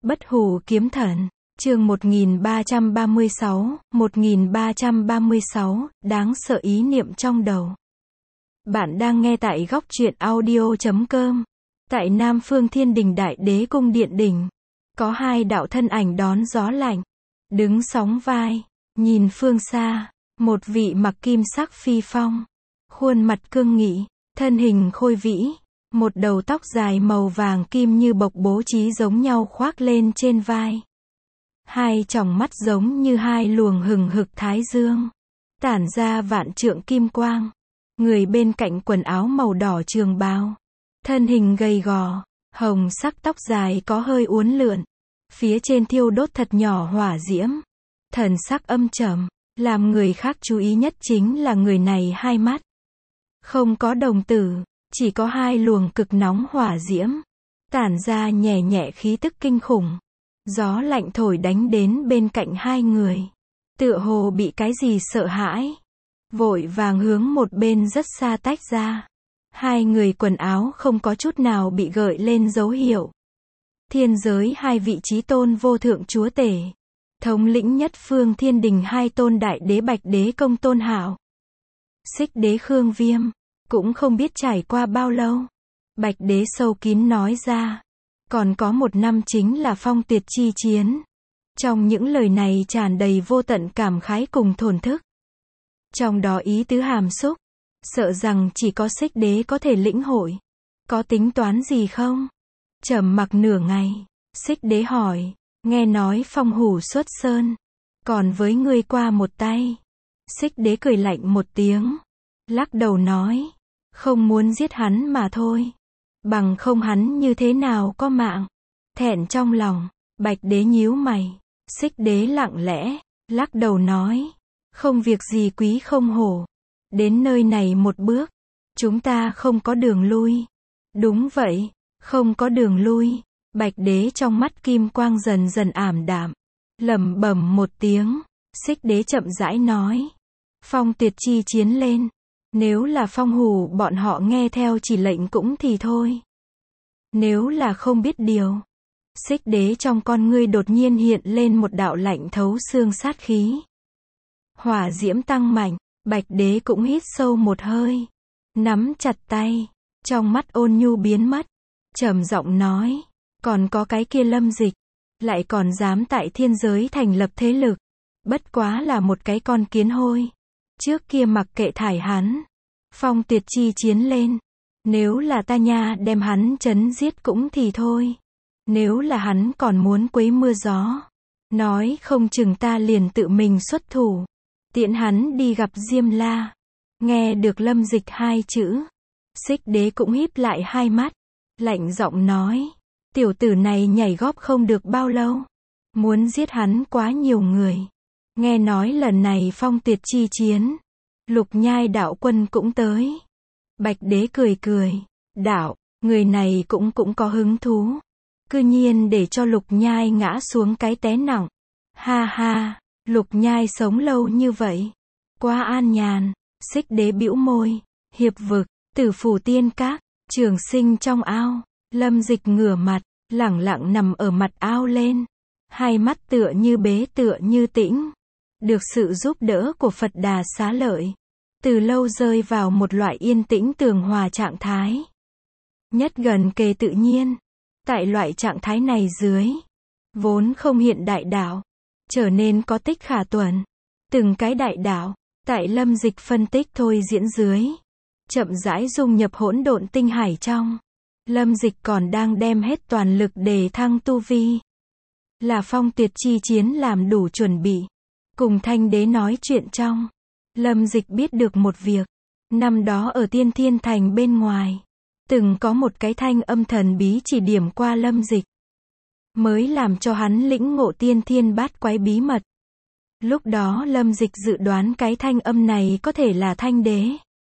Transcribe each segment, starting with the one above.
Bất hủ kiếm thần, chương 1336, đáng sợ ý niệm trong đầu. Bạn đang nghe tại góc truyện audio.com. Tại Nam Phương Thiên Đình Đại Đế Cung Điện Đỉnh, có hai đạo thân ảnh đón gió lạnh, đứng sóng vai, nhìn phương xa, một vị mặc kim sắc phi phong, khuôn mặt cương nghị, thân hình khôi vĩ, một đầu tóc dài màu vàng kim như bộc bố trí giống nhau khoác lên trên vai. Hai tròng mắt giống như hai luồng hừng hực thái dương, tản ra vạn trượng kim quang. Người bên cạnh quần áo màu đỏ trường bào, thân hình gầy gò, hồng sắc tóc dài có hơi uốn lượn, phía trên thiêu đốt thật nhỏ hỏa diễm, thần sắc âm trầm, làm người khác chú ý nhất chính là người này hai mắt không có đồng tử, chỉ có hai luồng cực nóng hỏa diễm, tản ra nhẹ nhẹ khí tức kinh khủng. Gió lạnh thổi đánh đến bên cạnh hai người, tựa hồ bị cái gì sợ hãi, vội vàng hướng một bên rất xa tách ra. Hai người quần áo không có chút nào bị gợi lên dấu hiệu. Thiên giới hai vị chí tôn vô thượng chúa tể, thống lĩnh nhất phương thiên đình hai tôn đại đế Bạch Đế Công Tôn Hạo, Xích Đế Khương Viêm, cũng không biết trải qua bao lâu. Bạch Đế sâu kín nói ra, còn có 1 năm chính là phong tuyệt chi chiến. Trong những lời này tràn đầy vô tận cảm khái cùng thổn thức. Trong đó ý tứ hàm xúc, sợ rằng chỉ có Xích Đế có thể lĩnh hội. Có tính toán gì không? Trầm mặc nửa ngày, Xích Đế hỏi, nghe nói phong hủ xuất sơn, còn với ngươi qua một tay. Xích Đế cười lạnh một tiếng, lắc đầu nói, không muốn giết hắn mà thôi. Bằng không hắn như thế nào có mạng. Thẹn trong lòng, Bạch Đế nhíu mày. Xích Đế lặng lẽ, lắc đầu nói, không việc gì quý không hổ. Đến nơi này một bước, chúng ta không có đường lui. Đúng vậy, không có đường lui. Bạch Đế trong mắt kim quang dần dần ảm đạm, lẩm bẩm một tiếng. Xích Đế chậm rãi nói, phong tuyệt chi chiến lên. Nếu là phong hủ bọn họ nghe theo chỉ lệnh cũng thì thôi. Nếu là không biết điều. Xích Đế trong con ngươi đột nhiên hiện lên một đạo lạnh thấu xương sát khí. Hỏa diễm tăng mạnh, Bạch Đế cũng hít sâu một hơi, nắm chặt tay, trong mắt ôn nhu biến mất, trầm giọng nói, còn có cái kia Lâm Dịch, lại còn dám tại thiên giới thành lập thế lực, bất quá là một cái con kiến hôi. Trước kia mặc kệ thải hắn, phong tuyệt chi chiến lên, nếu là ta nha đem hắn chấn giết cũng thì thôi. Nếu là hắn còn muốn quấy mưa gió, nói không chừng ta liền tự mình xuất thủ, tiễn hắn đi gặp Diêm La. Nghe được Lâm Dịch hai chữ, Xích Đế cũng híp lại hai mắt, lạnh giọng nói, tiểu tử này nhảy góp không được bao lâu, muốn giết hắn quá nhiều người. Nghe nói lần này phong tuyệt chi chiến, Lục Nhai đạo quân cũng tới. Bạch Đế cười cười, đạo, người này cũng có hứng thú. Cư nhiên để cho Lục Nhai ngã xuống cái té nặng. Ha ha, Lục Nhai sống lâu như vậy, quá an nhàn. Xích Đế bĩu môi, hiệp vực, Tử Phủ Tiên Các, Trường Sinh trong ao. Lâm Dịch ngửa mặt, lẳng lặng nằm ở mặt ao lên, hai mắt tựa như bế tựa như tĩnh. Được sự giúp đỡ của Phật Đà Xá Lợi, từ lâu rơi vào một loại yên tĩnh tường hòa trạng thái, nhất gần kề tự nhiên. Tại loại trạng thái này dưới, vốn không hiện đại đạo, trở nên có tích khả tuần. Từng cái đại đạo, tại Lâm Dịch phân tích thôi diễn dưới, chậm rãi dung nhập hỗn độn tinh hải trong. Lâm Dịch còn đang đem hết toàn lực để thăng tu vi. Là phong tuyệt chi chiến làm đủ chuẩn bị. Cùng Thanh Đế nói chuyện trong, Lâm Dịch biết được một việc. Năm đó ở Tiên Thiên Thành bên ngoài, từng có một cái thanh âm thần bí chỉ điểm qua Lâm Dịch, mới làm cho hắn lĩnh ngộ tiên thiên bát quái bí mật. Lúc đó Lâm Dịch dự đoán cái thanh âm này có thể là Thanh Đế.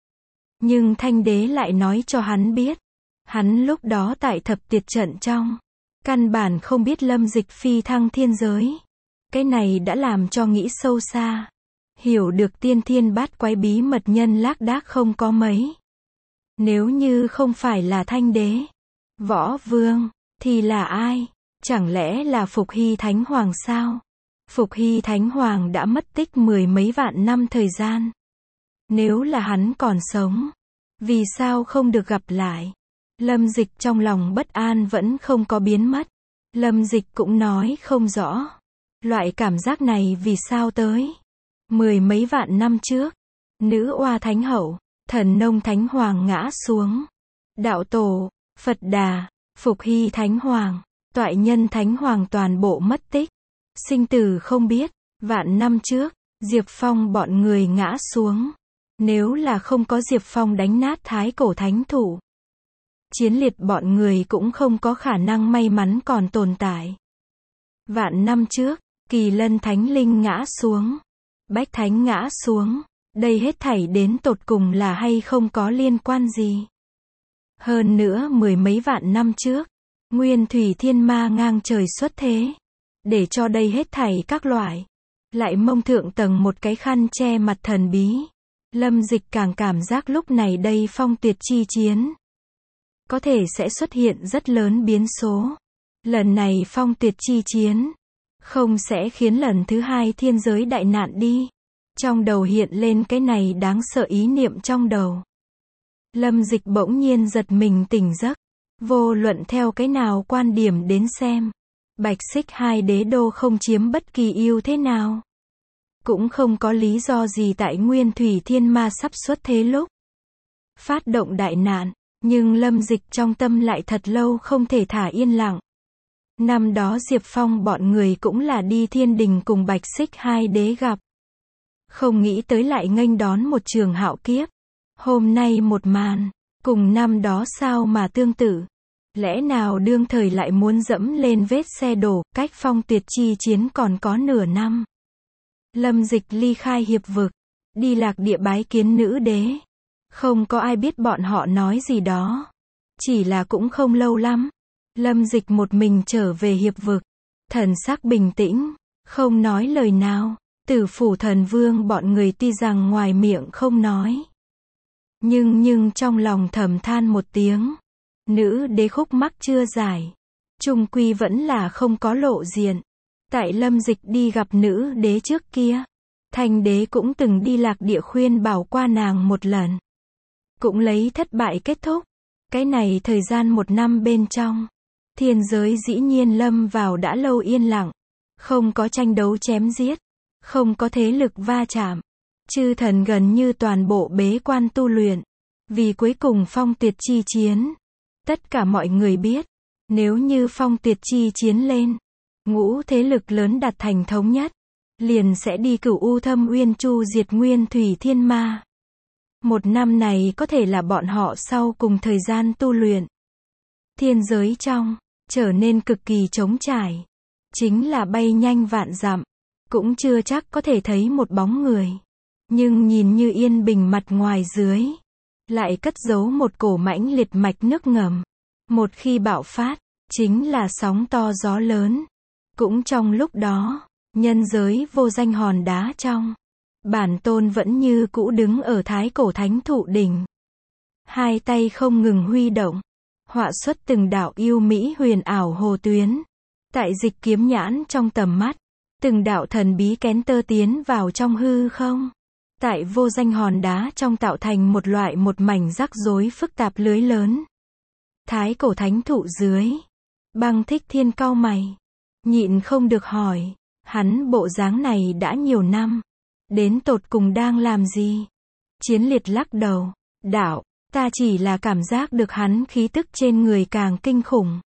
Nhưng Thanh Đế lại nói cho hắn biết, hắn lúc đó tại thập tuyệt trận trong, căn bản không biết Lâm Dịch phi thăng thiên giới. Cái này đã làm cho nghĩ sâu xa, hiểu được tiên thiên bát quái bí mật nhân lác đác không có mấy. Nếu như không phải là Thanh Đế, Võ Vương, thì là ai? Chẳng lẽ là Phục Hy Thánh Hoàng sao? Phục Hy Thánh Hoàng đã mất tích mười mấy vạn năm thời gian. Nếu là hắn còn sống, vì sao không được gặp lại? Lâm Dịch trong lòng bất an vẫn không có biến mất. Lâm Dịch cũng nói không rõ. Loại cảm giác này vì sao tới? Mười mấy vạn năm trước, nữ oa thánh hậu, thần nông thánh hoàng ngã xuống. Đạo tổ, Phật Đà, Phục Hy thánh hoàng, Toại Nhân thánh hoàng toàn bộ mất tích. Sinh tử không biết. Vạn năm trước, Diệp Phong bọn người ngã xuống. Nếu là không có Diệp Phong đánh nát thái cổ thánh thủ, Chiến Liệt bọn người cũng không có khả năng may mắn còn tồn tại. Vạn năm trước, Kỳ Lân Thánh Linh ngã xuống. Bách Thánh ngã xuống. Đây hết thảy đến tột cùng là hay không có liên quan gì. Hơn nữa mười mấy vạn năm trước, Nguyên Thủy Thiên Ma ngang trời xuất thế. Để cho đây hết thảy các loại. Lại mông thượng tầng một cái khăn che mặt thần bí. Lâm Dịch càng cảm giác lúc này đây phong tuyệt chi chiến có thể sẽ xuất hiện rất lớn biến số. Lần này phong tuyệt chi chiến không sẽ khiến lần thứ hai thiên giới đại nạn đi. Trong đầu hiện lên cái này đáng sợ ý niệm trong đầu. Lâm Dịch bỗng nhiên giật mình tỉnh giấc. Vô luận theo cái nào quan điểm đến xem, Bạch Xích Hai Đế Đô không chiếm bất kỳ ưu thế nào. Cũng không có lý do gì tại Nguyên Thủy Thiên Ma sắp xuất thế lúc phát động đại nạn. Nhưng Lâm Dịch trong tâm lại thật lâu không thể thả yên lặng. Năm đó Diệp Phong bọn người cũng là đi thiên đình cùng Bạch Xích Hai Đế gặp. Không nghĩ tới lại nghênh đón một trường hạo kiếp. Hôm nay một màn, cùng năm đó sao mà tương tự. Lẽ nào đương thời lại muốn dẫm lên vết xe đổ, cách phong tuyệt chi chiến còn có nửa năm. Lâm Dịch ly khai hiệp vực, đi Lạc Địa bái kiến nữ đế. Không có ai biết bọn họ nói gì đó. Chỉ là cũng không lâu lắm. Lâm Dịch một mình trở về hiệp vực. Thần sắc bình tĩnh, không nói lời nào. Tử Phủ Thần Vương bọn người tuy rằng ngoài miệng không nói. Nhưng trong lòng thầm than một tiếng. Nữ đế khúc mắc chưa giải. Chung quy vẫn là không có lộ diện. Tại Lâm Dịch đi gặp nữ đế trước kia, Thanh đế cũng từng đi Lạc Địa khuyên bảo qua nàng một lần. Cũng lấy thất bại kết thúc. Cái này thời gian một năm bên trong, thiên giới dĩ nhiên lâm vào đã lâu yên lặng. Không có tranh đấu chém giết. Không có thế lực va chạm. Chư thần gần như toàn bộ bế quan tu luyện. Vì cuối cùng phong tuyệt chi chiến. Tất cả mọi người biết, nếu như phong tuyệt chi chiến lên, ngũ thế lực lớn đạt thành thống nhất, liền sẽ đi Cửu U Thâm Uyên chu diệt Nguyên Thủy Thiên Ma. Một năm này có thể là bọn họ sau cùng thời gian tu luyện. Thiên giới trong, trở nên cực kỳ trống trải. Chính là bay nhanh vạn dặm. Cũng chưa chắc có thể thấy một bóng người. Nhưng nhìn như yên bình mặt ngoài dưới, lại cất giấu một cổ mãnh liệt mạch nước ngầm. Một khi bạo phát, chính là sóng to gió lớn. Cũng trong lúc đó, nhân giới vô danh hòn đá trong, bản tôn vẫn như cũ đứng ở thái cổ thánh thụ đỉnh. Hai tay không ngừng huy động, họa xuất từng đạo yêu mỹ huyền ảo hồ tuyến. Tại Dịch Kiếm nhãn trong tầm mắt, từng đạo thần bí kén tơ tiến vào trong hư không. Tại vô danh hòn đá trong tạo thành một loại một mảnh rắc rối phức tạp lưới lớn. Thái cổ thánh thụ dưới, Băng Thích Thiên cau mày, nhịn không được hỏi, hắn bộ dáng này đã nhiều năm, đến tột cùng đang làm gì? Chiến Liệt lắc đầu, đạo, ta chỉ là cảm giác được hắn khí tức trên người càng kinh khủng.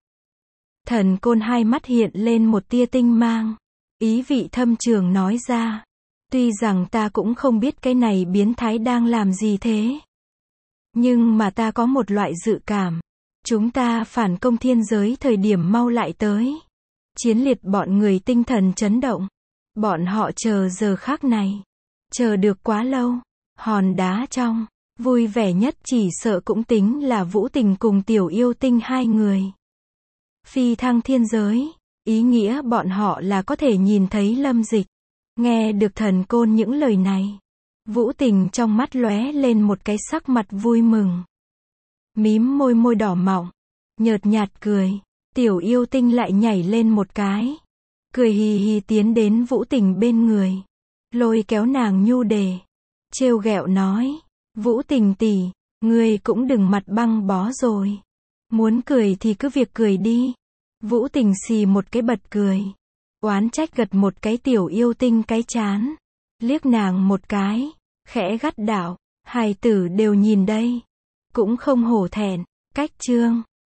Thần Côn hai mắt hiện lên một tia tinh mang, ý vị thâm trường nói ra, tuy rằng ta cũng không biết cái này biến thái đang làm gì thế, nhưng mà ta có một loại dự cảm, chúng ta phản công thiên giới thời điểm mau lại tới. Chiến Liệt bọn người tinh thần chấn động, bọn họ chờ giờ khắc này, chờ được quá lâu. Hòn đá trong, vui vẻ nhất chỉ sợ cũng tính là Vũ Tình cùng Tiểu Yêu Tinh hai người. Phi thăng thiên giới, ý nghĩa bọn họ là có thể nhìn thấy Lâm Dịch. Nghe được Thần Côn những lời này, Vũ Tình trong mắt lóe lên một cái sắc mặt vui mừng. Mím môi đỏ mọng, nhợt nhạt cười, Tiểu yêu tinh lại nhảy lên một cái. Cười hì hì tiến đến Vũ Tình bên người. Lôi kéo nàng nhu đề. Trêu ghẹo nói. Vũ Tình tỷ, ngươi cũng đừng mặt băng bó rồi. Muốn cười thì cứ việc cười đi. Vũ Tình xì một cái bật cười. Oán trách gật một cái tiểu yêu tinh cái chán. Liếc nàng một cái. Khẽ gắt đạo. Hài tử đều nhìn đây. Cũng không hổ thẹn. Cách chương.